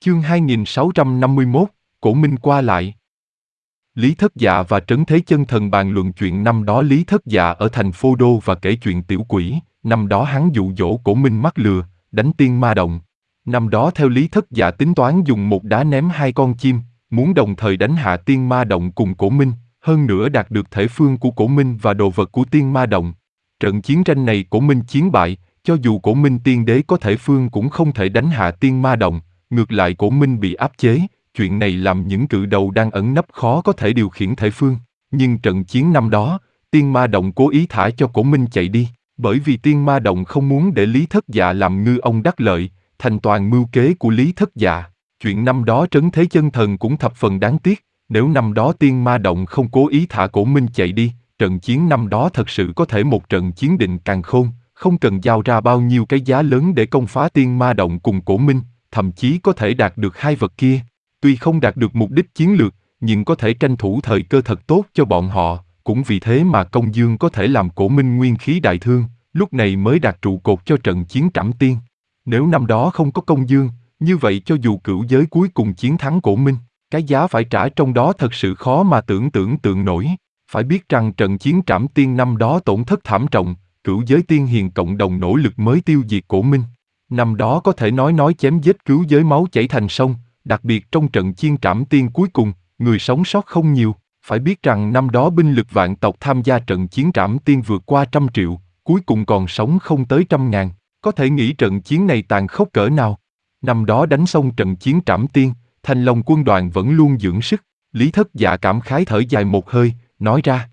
Chương 2651, Cổ Minh qua lại. Lý Thất Dạ và Trấn Thế Chân Thần bàn luận chuyện năm đó Lý Thất Dạ ở thành Phô Đô và kể chuyện tiểu quỷ, năm đó hắn dụ dỗ Cổ Minh mắc lừa, đánh tiên ma động. Năm đó theo Lý Thất Dạ tính toán dùng một đá ném hai con chim, muốn đồng thời đánh hạ tiên ma động cùng Cổ Minh, hơn nữa đạt được thể phương của Cổ Minh và đồ vật của tiên ma động. Trận chiến tranh này Cổ Minh chiến bại, cho dù Cổ Minh tiên đế có thể phương cũng không thể đánh hạ tiên ma động, ngược lại Cổ Minh bị áp chế. Chuyện này làm những cự đầu đang ẩn nấp khó có thể điều khiển thể phương. Nhưng trận chiến năm đó, tiên ma động cố ý thả cho Cổ Minh chạy đi, bởi vì tiên ma động không muốn để Lý Thất Dạ làm ngư ông đắc lợi, thành toàn mưu kế của Lý Thất Dạ. Chuyện năm đó Trấn Thế Chân Thần cũng thập phần đáng tiếc, nếu năm đó tiên ma động không cố ý thả Cổ Minh chạy đi, trận chiến năm đó thật sự có thể một trận chiến định càn khôn, không cần giao ra bao nhiêu cái giá lớn để công phá tiên ma động cùng Cổ Minh, thậm chí có thể đạt được hai vật kia. Tuy không đạt được mục đích chiến lược, nhưng có thể tranh thủ thời cơ thật tốt cho bọn họ, cũng vì thế mà Công Dương có thể làm Cổ Minh nguyên khí đại thương, lúc này mới đạt trụ cột cho trận chiến Trảm Tiên. Nếu năm đó không có Công Dương, như vậy cho dù cửu giới cuối cùng chiến thắng Cổ Minh, cái giá phải trả trong đó thật sự khó mà tưởng tượng nổi. Phải biết rằng trận chiến Trảm Tiên năm đó tổn thất thảm trọng, cửu giới tiên hiền cộng đồng nỗ lực mới tiêu diệt Cổ Minh. Năm đó có thể nói chém giết cửu giới máu chảy thành sông. Đặc biệt trong trận chiến Trảm Tiên cuối cùng, người sống sót không nhiều. Phải biết rằng năm đó binh lực vạn tộc tham gia trận chiến Trảm Tiên vượt qua 100 triệu, cuối cùng còn sống không tới 100.000. Có thể nghĩ trận chiến này tàn khốc cỡ nào. Năm đó đánh xong trận chiến Trảm Tiên, Thanh Long quân đoàn vẫn luôn dưỡng sức. Lý Thất Dạ cảm khái thở dài một hơi, nói ra.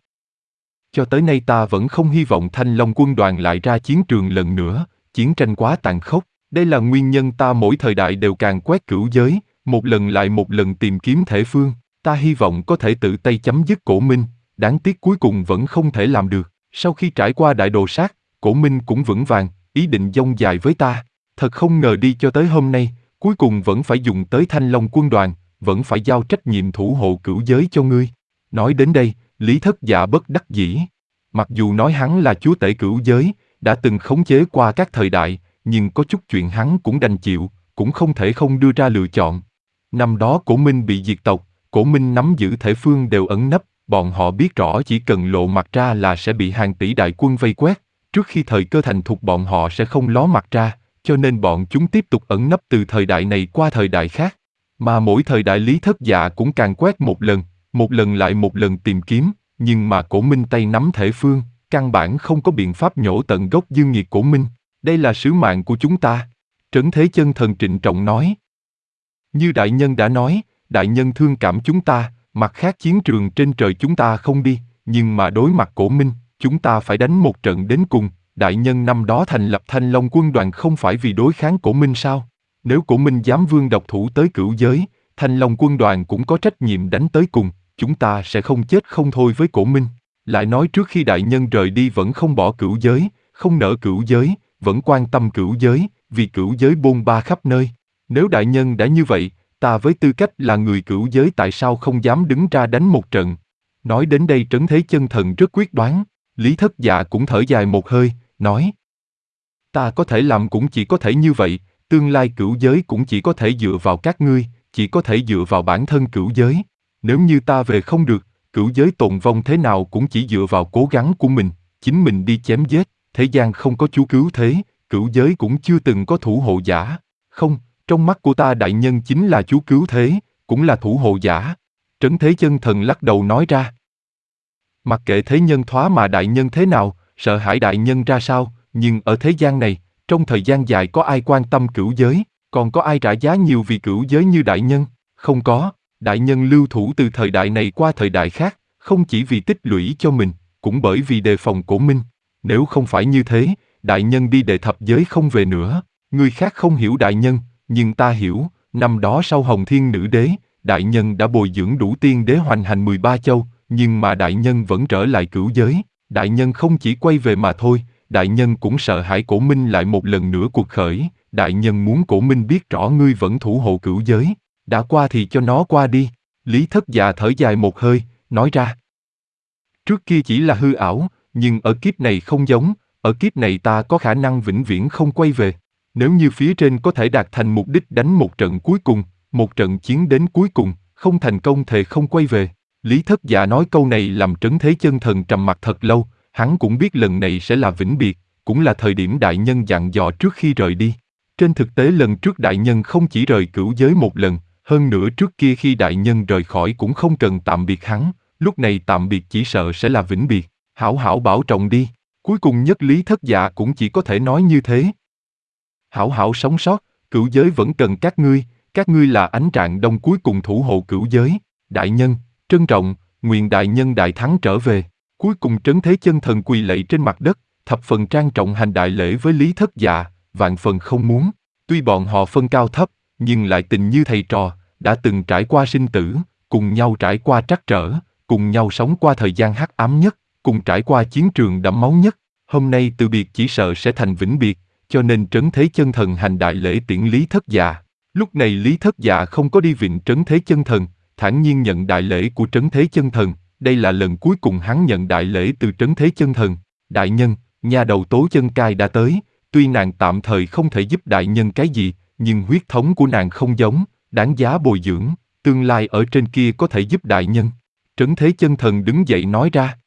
Cho tới nay ta vẫn không hy vọng Thanh Long quân đoàn lại ra chiến trường lần nữa, chiến tranh quá tàn khốc. Đây là nguyên nhân ta mỗi thời đại đều càng quét cửu giới, một lần lại một lần tìm kiếm thể phương, ta hy vọng có thể tự tay chấm dứt Cổ Minh, đáng tiếc cuối cùng vẫn không thể làm được. Sau khi trải qua đại đồ sát, Cổ Minh cũng vững vàng, ý định dông dài với ta. Thật không ngờ đi cho tới hôm nay, cuối cùng vẫn phải dùng tới Thanh Long quân đoàn, vẫn phải giao trách nhiệm thủ hộ cửu giới cho ngươi. Nói đến đây, Lý Thất Dạ bất đắc dĩ. Mặc dù nói hắn là chúa tể cửu giới, đã từng khống chế qua các thời đại, nhưng có chút chuyện hắn cũng đành chịu, cũng không thể không đưa ra lựa chọn. Năm đó Cổ Minh bị diệt tộc, Cổ Minh nắm giữ thể phương đều ẩn nấp, bọn họ biết rõ chỉ cần lộ mặt ra là sẽ bị hàng tỷ đại quân vây quét, trước khi thời cơ thành thục bọn họ sẽ không ló mặt ra, cho nên bọn chúng tiếp tục ẩn nấp từ thời đại này qua thời đại khác. Mà mỗi thời đại Lý Thất Dạ cũng càng quét một lần lại một lần tìm kiếm, nhưng mà Cổ Minh tay nắm thể phương, căn bản không có biện pháp nhổ tận gốc dương nghiệt Cổ Minh. Đây là sứ mạng của chúng ta. Trấn Thế Chân Thần trịnh trọng nói. Như đại nhân đã nói, đại nhân thương cảm chúng ta, mặt khác chiến trường trên trời chúng ta không đi, nhưng mà đối mặt Cổ Minh, chúng ta phải đánh một trận đến cùng. Đại nhân năm đó thành lập Thanh Long quân đoàn không phải vì đối kháng Cổ Minh sao? Nếu Cổ Minh dám vương độc thủ tới cửu giới, Thanh Long quân đoàn cũng có trách nhiệm đánh tới cùng, chúng ta sẽ không chết không thôi với Cổ Minh. Lại nói trước khi đại nhân rời đi vẫn không bỏ cửu giới, không nỡ cửu giới, vẫn quan tâm cửu giới, vì cửu giới bôn ba khắp nơi. Nếu đại nhân đã như vậy, ta với tư cách là người cửu giới tại sao không dám đứng ra đánh một trận? Nói đến đây Trấn Thế Chân Thần rất quyết đoán, Lý Thất Dạ cũng thở dài một hơi, nói. Ta có thể làm cũng chỉ có thể như vậy, tương lai cửu giới cũng chỉ có thể dựa vào các ngươi, chỉ có thể dựa vào bản thân cửu giới. Nếu như ta về không được, cửu giới tồn vong thế nào cũng chỉ dựa vào cố gắng của mình, chính mình đi chém giết, thế gian không có chúa cứu thế, cửu giới cũng chưa từng có thủ hộ giả. Không, trong mắt của ta đại nhân chính là chúa cứu thế, cũng là thủ hộ giả. Trấn Thế Chân Thần lắc đầu nói ra. Mặc kệ thế nhân thoá mà đại nhân thế nào, sợ hãi đại nhân ra sao, nhưng ở thế gian này, trong thời gian dài có ai quan tâm cửu giới, còn có ai trả giá nhiều vì cửu giới như đại nhân? Không có, đại nhân lưu thủ từ thời đại này qua thời đại khác, không chỉ vì tích lũy cho mình, cũng bởi vì đề phòng Cổ Minh. Nếu không phải như thế, đại nhân đi đệ thập giới không về nữa. Người khác không hiểu đại nhân, nhưng ta hiểu, năm đó sau Hồng Thiên Nữ Đế, đại nhân đã bồi dưỡng đủ tiên đế hoành hành 13 châu, nhưng mà đại nhân vẫn trở lại cửu giới. Đại nhân không chỉ quay về mà thôi, đại nhân cũng sợ hãi Cổ Minh lại một lần nữa cuộc khởi. Đại nhân muốn Cổ Minh biết rõ ngươi vẫn thủ hộ cửu giới. Đã qua thì cho nó qua đi. Lý Thất Dạ thở dài một hơi, nói ra. Trước kia chỉ là hư ảo, nhưng ở kiếp này không giống, ở kiếp này ta có khả năng vĩnh viễn không quay về. Nếu như phía trên có thể đạt thành mục đích đánh một trận cuối cùng, Một trận chiến đến cuối cùng, không thành công thề không quay về. Lý Thất Dạ nói câu này làm Trấn Thế Chân Thần trầm mặc thật lâu, hắn cũng biết lần này sẽ là vĩnh biệt, cũng là thời điểm đại nhân dặn dò trước khi rời đi. Trên thực tế lần trước đại nhân không chỉ rời cửu giới một lần, hơn nữa trước kia khi đại nhân rời khỏi cũng không cần tạm biệt hắn, lúc này tạm biệt chỉ sợ sẽ là vĩnh biệt. Hảo hảo bảo trọng đi. Cuối cùng nhất Lý Thất Dạ cũng chỉ có thể nói như thế. Hảo hảo sống sót, cửu giới vẫn cần các ngươi là ánh rạng đông cuối cùng thủ hộ cửu giới. Đại nhân, trân trọng, nguyện đại nhân đại thắng trở về. Cuối cùng Trấn Thế Chân Thần quỳ lạy trên mặt đất, thập phần trang trọng hành đại lễ với Lý Thất Dạ, vạn phần không muốn. Tuy bọn họ phân cao thấp, nhưng lại tình như thầy trò, đã từng trải qua sinh tử, cùng nhau trải qua trắc trở, cùng nhau sống qua thời gian hắc ám nhất, cùng trải qua chiến trường đẫm máu nhất. Hôm nay từ biệt chỉ sợ sẽ thành vĩnh biệt, cho nên Trấn Thế Chân Thần hành đại lễ tiễn Lý Thất Dạ. Lúc này Lý Thất Dạ không có đi vịnh Trấn Thế Chân Thần, thản nhiên nhận đại lễ của Trấn Thế Chân Thần. Đây là lần cuối cùng hắn nhận đại lễ từ Trấn Thế Chân Thần. Đại nhân, nhà đầu Tố Chân Cai đã tới, tuy nàng tạm thời không thể giúp đại nhân cái gì, nhưng huyết thống của nàng không giống, đáng giá bồi dưỡng, tương lai ở trên kia có thể giúp đại nhân. Trấn Thế Chân Thần đứng dậy nói ra.